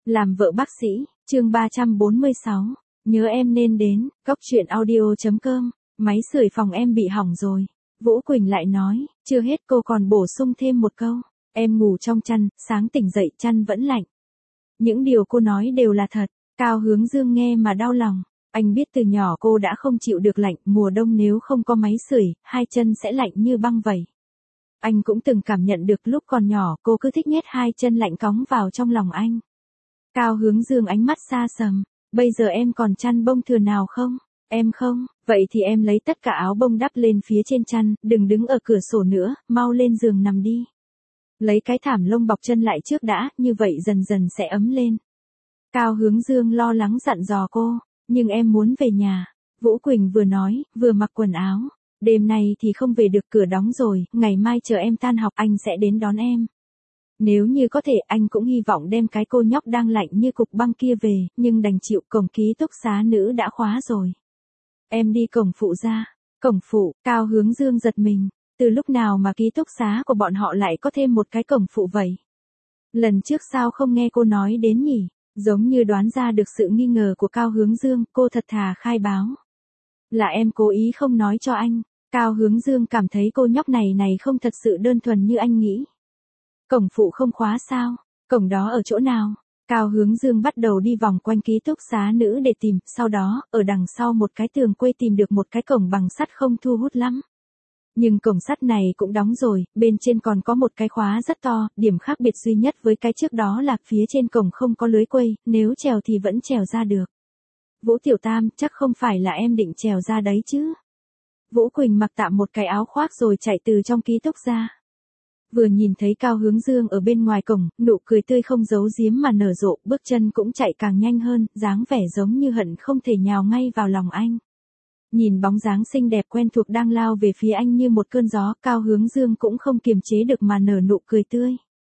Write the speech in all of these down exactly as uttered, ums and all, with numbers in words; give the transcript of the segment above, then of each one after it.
Làm vợ bác sĩ, chương ba trăm bốn mươi sáu. Nhớ em nên đến, cóc truyện audio.com. Máy sưởi phòng em bị hỏng rồi. Vũ Quỳnh lại nói, chưa hết cô còn bổ sung thêm một câu. Em ngủ trong chăn, sáng tỉnh dậy chăn vẫn lạnh. Những điều cô nói đều là thật. Cao Hướng Dương nghe mà đau lòng. Anh biết từ nhỏ cô đã không chịu được lạnh, mùa đông nếu không có máy sưởi, hai chân sẽ lạnh như băng vậy. Anh cũng từng cảm nhận được lúc còn nhỏ cô cứ thích nhét hai chân lạnh cóng vào trong lòng anh. Cao Hướng Dương ánh mắt xa sầm, bây giờ em còn chăn bông thừa nào không? Em không, vậy thì em lấy tất cả áo bông đắp lên phía trên chăn, đừng đứng ở cửa sổ nữa, mau lên giường nằm đi. Lấy cái thảm lông bọc chân lại trước đã, như vậy dần dần sẽ ấm lên. Cao Hướng Dương lo lắng dặn dò cô, nhưng em muốn về nhà. Vũ Quỳnh vừa nói, vừa mặc quần áo. Đêm nay thì không về được, cửa đóng rồi, ngày mai chờ em tan học anh sẽ đến đón em. Nếu như có thể anh cũng hy vọng đem cái cô nhóc đang lạnh như cục băng kia về, nhưng đành chịu, cổng ký túc xá nữ đã khóa rồi. Em đi cổng phụ ra. Cổng phụ, Cao Hướng Dương giật mình. Từ lúc nào mà ký túc xá của bọn họ lại có thêm một cái cổng phụ vậy? Lần trước sao không nghe cô nói đến nhỉ? Giống như đoán ra được sự nghi ngờ của Cao Hướng Dương, cô thật thà khai báo. Là em cố ý không nói cho anh. Cao Hướng Dương cảm thấy cô nhóc này này không thật sự đơn thuần như anh nghĩ. Cổng phụ không khóa sao? Cổng đó ở chỗ nào? Cao Hướng Dương bắt đầu đi vòng quanh ký túc xá nữ để tìm, sau đó, ở đằng sau một cái tường quây tìm được một cái cổng bằng sắt không thu hút lắm. Nhưng cổng sắt này cũng đóng rồi, bên trên còn có một cái khóa rất to, điểm khác biệt duy nhất với cái trước đó là phía trên cổng không có lưới quây, nếu trèo thì vẫn trèo ra được. Vũ Tiểu Tam, chắc không phải là em định trèo ra đấy chứ? Vũ Quỳnh mặc tạm một cái áo khoác rồi chạy từ trong ký túc ra. Vừa nhìn thấy Cao Hướng Dương ở bên ngoài cổng, nụ cười tươi không giấu giếm mà nở rộ, bước chân cũng chạy càng nhanh hơn, dáng vẻ giống như hận không thể nhào ngay vào lòng anh. Nhìn bóng dáng xinh đẹp quen thuộc đang lao về phía anh như một cơn gió, Cao Hướng Dương cũng không kiềm chế được mà nở nụ cười tươi.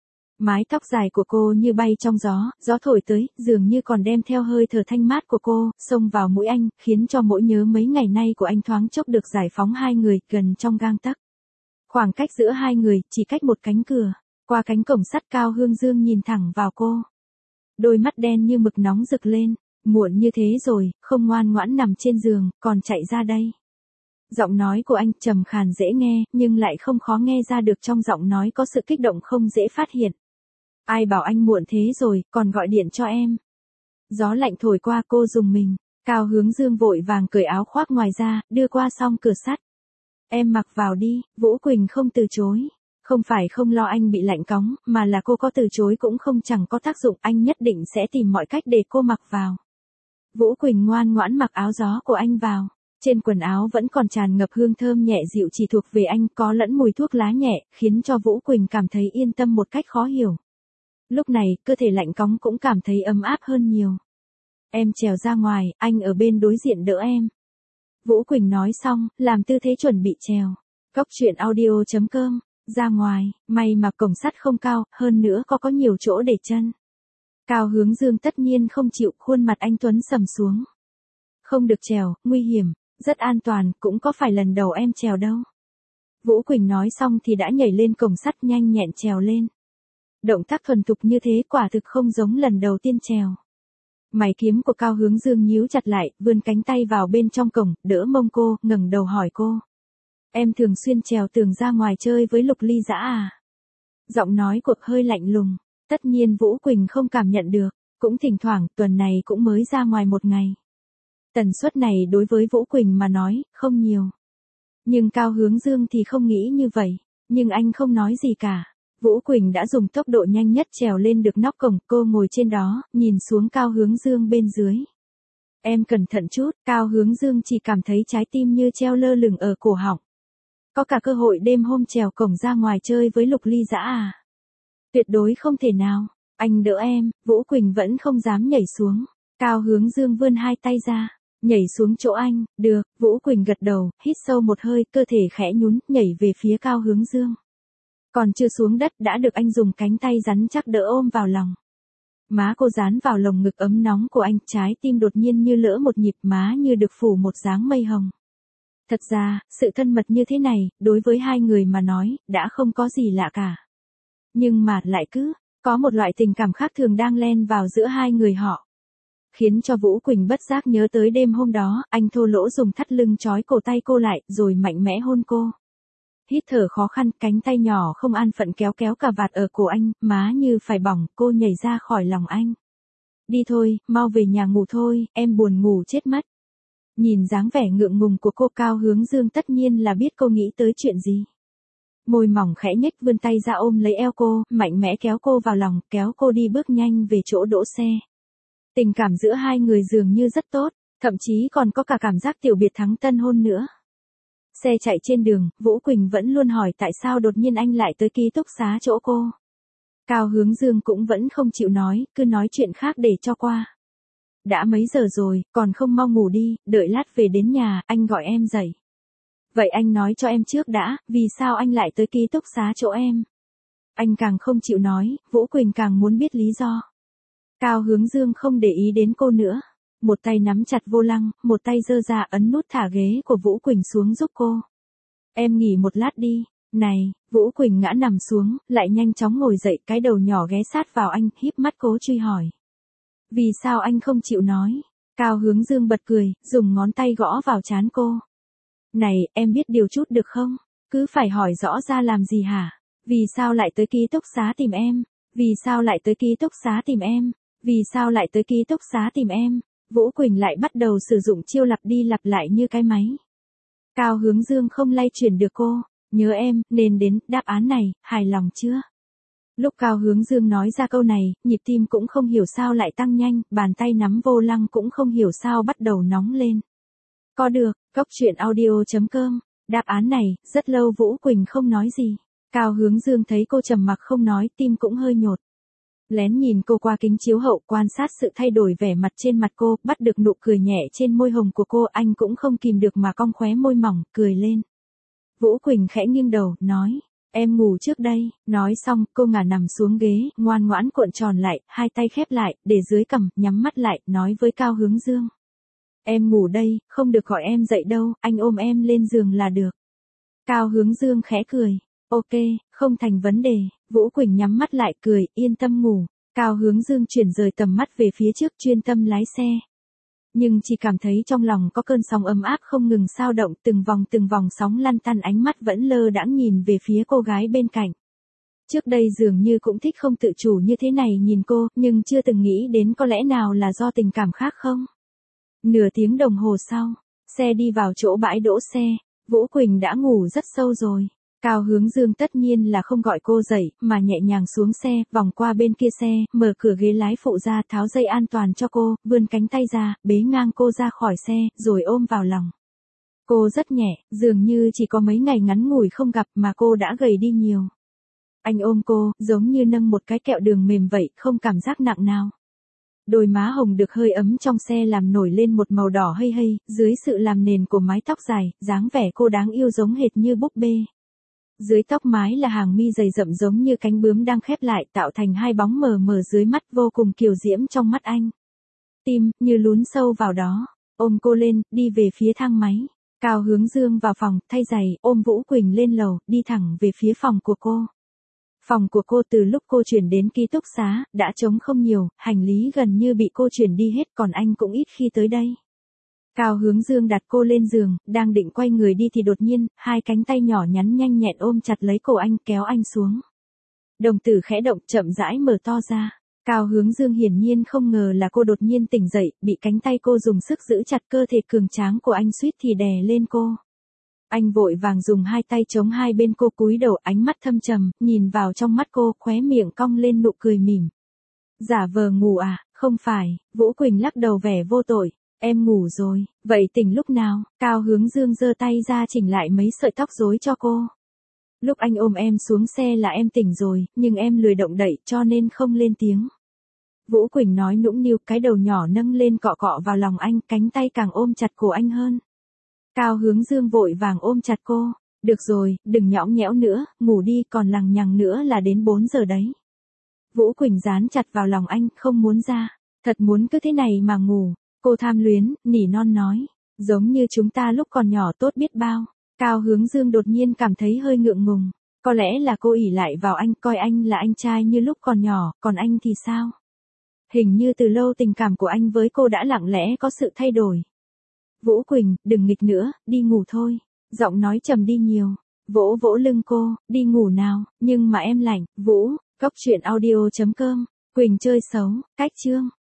Mái tóc dài của cô như bay trong gió, gió thổi tới, dường như còn đem theo hơi thở thanh mát của cô, xông vào mũi anh, khiến cho mỗi nhớ mấy ngày nay của anh thoáng chốc được giải phóng hai người, gần trong gang tấc. Khoảng cách giữa hai người, chỉ cách một cánh cửa, qua cánh cổng sắt. Cao Hướng Dương nhìn thẳng vào cô. Đôi mắt đen như mực nóng rực lên, muộn như thế rồi, không ngoan ngoãn nằm trên giường, còn chạy ra đây. Giọng nói của anh trầm khàn dễ nghe, nhưng lại không khó nghe ra được trong giọng nói có sự kích động không dễ phát hiện. Ai bảo anh muộn thế rồi, còn gọi điện cho em. Gió lạnh thổi qua cô rùng mình, Cao Hướng Dương vội vàng cởi áo khoác ngoài ra, đưa qua song cửa sắt. Em mặc vào đi, Vũ Quỳnh không từ chối. Không phải không lo anh bị lạnh cóng, mà là cô có từ chối cũng không chẳng có tác dụng, anh nhất định sẽ tìm mọi cách để cô mặc vào. Vũ Quỳnh ngoan ngoãn mặc áo gió của anh vào. Trên quần áo vẫn còn tràn ngập hương thơm nhẹ dịu chỉ thuộc về anh, có lẫn mùi thuốc lá nhẹ, khiến cho Vũ Quỳnh cảm thấy yên tâm một cách khó hiểu. Lúc này, cơ thể lạnh cóng cũng cảm thấy ấm áp hơn nhiều. Em trèo ra ngoài, anh ở bên đối diện đỡ em. Vũ Quỳnh nói xong, làm tư thế chuẩn bị trèo. Cóc truyện audio.com. Ra ngoài, may mà cổng sắt không cao, hơn nữa có có nhiều chỗ để chân. Cao Hướng Dương tất nhiên không chịu, khuôn mặt anh tuấn sầm xuống. Không được trèo, nguy hiểm, rất an toàn, cũng có phải lần đầu em trèo đâu. Vũ Quỳnh nói xong thì đã nhảy lên cổng sắt nhanh nhẹn trèo lên. Động tác thuần thục như thế quả thực không giống lần đầu tiên trèo. Mày kiếm của Cao Hướng Dương nhíu chặt lại, vươn cánh tay vào bên trong cổng, đỡ mông cô, ngẩng đầu hỏi cô. Em thường xuyên trèo tường ra ngoài chơi với Lục Ly Dã à? Giọng nói cuộc hơi lạnh lùng, tất nhiên Vũ Quỳnh không cảm nhận được, cũng thỉnh thoảng, tuần này cũng mới ra ngoài một ngày. Tần suất này đối với Vũ Quỳnh mà nói, không nhiều. Nhưng Cao Hướng Dương thì không nghĩ như vậy, nhưng anh không nói gì cả. Vũ Quỳnh đã dùng tốc độ nhanh nhất trèo lên được nóc cổng, cô ngồi trên đó, nhìn xuống Cao Hướng Dương bên dưới. Em cẩn thận chút, Cao Hướng Dương chỉ cảm thấy trái tim như treo lơ lửng ở cổ họng. Có cả cơ hội đêm hôm trèo cổng ra ngoài chơi với Lục Ly Dã à? Tuyệt đối không thể nào, anh đỡ em. Vũ Quỳnh vẫn không dám nhảy xuống. Cao Hướng Dương vươn hai tay ra, nhảy xuống chỗ anh. Được, Vũ Quỳnh gật đầu, hít sâu một hơi, cơ thể khẽ nhún, nhảy về phía Cao Hướng Dương. Còn chưa xuống đất đã được anh dùng cánh tay rắn chắc đỡ ôm vào lòng. Má cô dán vào lồng ngực ấm nóng của anh, trái tim đột nhiên như lỡ một nhịp, má như được phủ một dáng mây hồng. Thật ra, sự thân mật như thế này, đối với hai người mà nói, đã không có gì lạ cả. Nhưng mà, lại cứ, Có một loại tình cảm khác thường đang len vào giữa hai người họ. Khiến cho Vũ Quỳnh bất giác nhớ tới đêm hôm đó, anh thô lỗ dùng thắt lưng trói cổ tay cô lại, rồi mạnh mẽ hôn cô. Hít thở khó khăn, cánh tay nhỏ không an phận kéo kéo cà vạt ở cổ anh, má như phải bỏng, cô nhảy ra khỏi lòng anh. Đi thôi, mau về nhà ngủ thôi, em buồn ngủ chết mất. Nhìn dáng vẻ ngượng ngùng của cô, Cao Hướng Dương tất nhiên là biết cô nghĩ tới chuyện gì. Môi mỏng khẽ nhếch, vươn tay ra ôm lấy eo cô, mạnh mẽ kéo cô vào lòng, kéo cô đi bước nhanh về chỗ đỗ xe. Tình cảm giữa hai người dường như rất tốt, thậm chí còn có cả cảm giác tiểu biệt thắng tân hôn nữa. Xe chạy trên đường, Vũ Quỳnh vẫn luôn hỏi tại sao đột nhiên anh lại tới ký túc xá chỗ cô. Cao Hướng Dương cũng vẫn không chịu nói, cứ nói chuyện khác để cho qua. Đã mấy giờ rồi, còn không mau ngủ đi, đợi lát về đến nhà, anh gọi em dậy. Vậy anh nói cho em trước đã, vì sao anh lại tới ký túc xá chỗ em? Anh càng không chịu nói, Vũ Quỳnh càng muốn biết lý do. Cao Hướng Dương không để ý đến cô nữa. Một tay nắm chặt vô lăng, một tay giơ ra ấn nút thả ghế của Vũ Quỳnh xuống giúp cô. Em nghỉ một lát đi. Này, Vũ Quỳnh ngã nằm xuống, lại nhanh chóng ngồi dậy, cái đầu nhỏ ghé sát vào anh, híp mắt cố truy hỏi. Vì sao anh không chịu nói? Cao Hướng Dương bật cười, dùng ngón tay gõ vào trán cô. Này, em biết điều chút được không? Cứ phải hỏi rõ ra làm gì hả? Vì sao lại tới ký túc xá tìm em? Vì sao lại tới ký túc xá tìm em? Vì sao lại tới ký túc xá tìm em? Vũ Quỳnh lại bắt đầu sử dụng chiêu lặp đi lặp lại như cái máy. Cao Hướng Dương không lay chuyển được cô. Nhớ em, nên đến, đáp án này, hài lòng chưa? Lúc Cao Hướng Dương nói ra câu này, nhịp tim cũng không hiểu sao lại tăng nhanh, bàn tay nắm vô lăng cũng không hiểu sao bắt đầu nóng lên. Có được, Cốc Truyện Audio chấm com, đáp án này, rất lâu Vũ Quỳnh không nói gì. Cao Hướng Dương thấy cô trầm mặc không nói, tim cũng hơi nhột. Lén nhìn cô qua kính chiếu hậu, quan sát sự thay đổi vẻ mặt trên mặt cô, bắt được nụ cười nhẹ trên môi hồng của cô, anh cũng không kìm được mà cong khóe môi mỏng, cười lên. Vũ Quỳnh khẽ nghiêng đầu, nói, em ngủ trước đây. Nói xong, cô ngả nằm xuống ghế, ngoan ngoãn cuộn tròn lại, hai tay khép lại, để dưới cằm, nhắm mắt lại, nói với Cao Hướng Dương. Em ngủ đây, không được gọi em dậy đâu, anh ôm em lên giường là được. Cao Hướng Dương khẽ cười. Ok, không thành vấn đề. Vũ Quỳnh nhắm mắt lại cười, yên tâm ngủ. Cao Hướng Dương chuyển rời tầm mắt về phía trước, chuyên tâm lái xe. Nhưng chỉ cảm thấy trong lòng có cơn sóng ấm áp không ngừng xao động, từng vòng từng vòng sóng lăn tăn, ánh mắt vẫn lơ đãng nhìn về phía cô gái bên cạnh. Trước đây dường như cũng thích không tự chủ như thế này nhìn cô, nhưng chưa từng nghĩ đến có lẽ nào là do tình cảm khác không? Nửa tiếng đồng hồ sau, xe đi vào chỗ bãi đỗ xe, Vũ Quỳnh đã ngủ rất sâu rồi. Cao Hướng Dương tất nhiên là không gọi cô dậy, mà nhẹ nhàng xuống xe, vòng qua bên kia xe, mở cửa ghế lái phụ ra, tháo dây an toàn cho cô, vươn cánh tay ra, bế ngang cô ra khỏi xe, rồi ôm vào lòng. Cô rất nhẹ, dường như chỉ có mấy ngày ngắn ngủi không gặp mà cô đã gầy đi nhiều. Anh ôm cô, giống như nâng một cái kẹo đường mềm vậy, không cảm giác nặng nào. Đôi má hồng được hơi ấm trong xe làm nổi lên một màu đỏ hây hây, dưới sự làm nền của mái tóc dài, dáng vẻ cô đáng yêu giống hệt như búp bê. Dưới tóc mái là hàng mi dày rậm giống như cánh bướm đang khép lại, tạo thành hai bóng mờ mờ dưới mắt, vô cùng kiều diễm trong mắt anh. Tim, như lún sâu vào đó. Ôm cô lên, đi về phía thang máy. Cao Hướng Dương vào phòng, thay giày, ôm Vũ Quỳnh lên lầu, đi thẳng về phía phòng của cô. Phòng của cô từ lúc cô chuyển đến ký túc xá, đã trống không nhiều, hành lý gần như bị cô chuyển đi hết, còn anh cũng ít khi tới đây. Cao Hướng Dương đặt cô lên giường, đang định quay người đi thì đột nhiên, hai cánh tay nhỏ nhắn nhanh nhẹn ôm chặt lấy cổ anh, kéo anh xuống. Đồng tử khẽ động, chậm rãi mở to ra. Cao Hướng Dương hiển nhiên không ngờ là cô đột nhiên tỉnh dậy, bị cánh tay cô dùng sức giữ chặt, cơ thể cường tráng của anh suýt thì đè lên cô. Anh vội vàng dùng hai tay chống hai bên cô, cúi đầu, ánh mắt thâm trầm, nhìn vào trong mắt cô, khóe miệng cong lên nụ cười mỉm. Giả vờ ngủ à? Không phải. Vũ Quỳnh lắc đầu vẻ vô tội. Em ngủ rồi. Vậy tỉnh lúc nào? Cao Hướng Dương giơ tay ra chỉnh lại mấy sợi tóc rối cho cô. Lúc anh ôm em xuống xe là em tỉnh rồi, nhưng em lười động đậy cho nên không lên tiếng. Vũ Quỳnh nói nũng nịu, cái đầu nhỏ nâng lên cọ cọ vào lòng anh, cánh tay càng ôm chặt cổ anh hơn. Cao Hướng Dương vội vàng ôm chặt cô. Được rồi, đừng nhõng nhẽo nữa, ngủ đi, còn lằng nhằng nữa là đến bốn giờ đấy. Vũ Quỳnh dán chặt vào lòng anh, không muốn ra. Thật muốn cứ thế này mà ngủ. Cô tham luyến, nỉ non nói. Giống như chúng ta lúc còn nhỏ tốt biết bao. Cao Hướng Dương đột nhiên cảm thấy hơi ngượng ngùng. Có lẽ là cô ỷ lại vào anh, coi anh là anh trai như lúc còn nhỏ, còn anh thì sao? Hình như từ lâu tình cảm của anh với cô đã lặng lẽ có sự thay đổi. Vũ Quỳnh, đừng nghịch nữa, đi ngủ thôi. Giọng nói trầm đi nhiều. Vỗ vỗ lưng cô, đi ngủ nào, nhưng mà em lạnh. Vũ, cốc truyện audio chấm com. Quỳnh chơi xấu, cách chương.